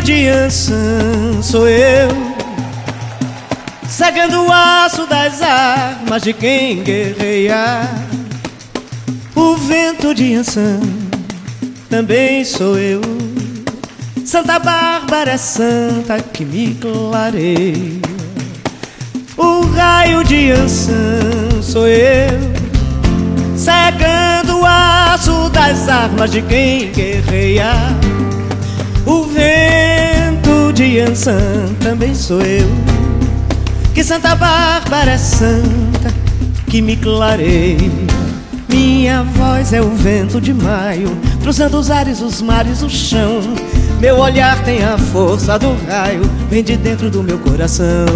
de Ançã sou eu, cegando o aço das armas de quem guerreia. O vento de Ançã também sou eu, Santa Bárbara é santa que me clareia. O raio de Ançã sou eu, cegando o aço das armas de quem guerreia. O vento de Ançã também sou eu, que Santa Bárbara é santa que me clareia. Minha voz é o vento de maio, cruzando os ares, os mares, o chão. Meu olhar tem a força do raio, vem de dentro do meu coração.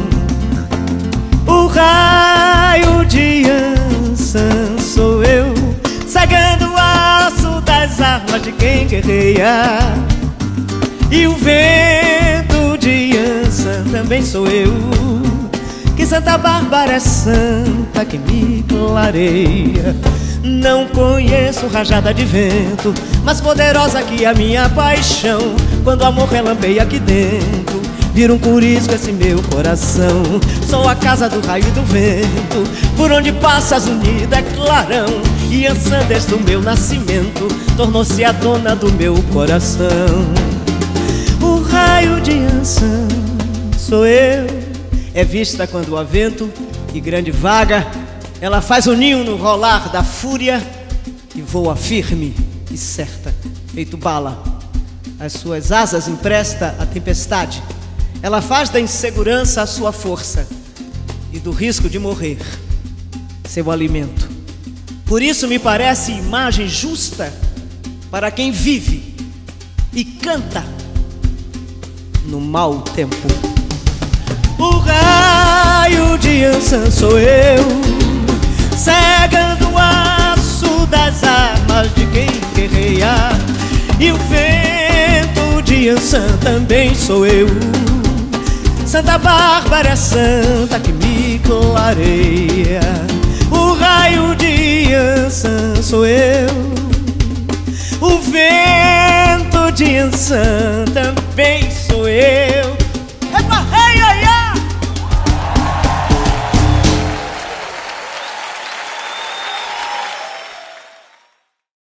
O raio de Ançã sou eu, cegando o aço das armas de quem guerreia. E o vento de Ançã também sou eu, que Santa Bárbara é santa que me clareia. Não conheço rajada de vento mais poderosa que a minha paixão. Quando o amor relampeia aqui dentro, vira um curisco esse meu coração. Sou a casa do raio e do vento, por onde passas unida é clarão. E Ançã desde o meu nascimento tornou-se a dona do meu coração. O raio de Ançã sou eu, é vista quando há vento e grande vaga. Ela faz o ninho no rolar da fúria e voa firme e certa, feito bala. As suas asas empresta à tempestade. Ela faz da insegurança a sua força e do risco de morrer seu alimento. Por isso me parece imagem justa para quem vive e canta no mau tempo. O raio de Ançã sou eu, cegando o aço das armas de quem guerreia. E o vento de Ançã também sou eu, Santa Bárbara é santa que me clareia. O raio de Ançã sou eu, o vento de Ançã também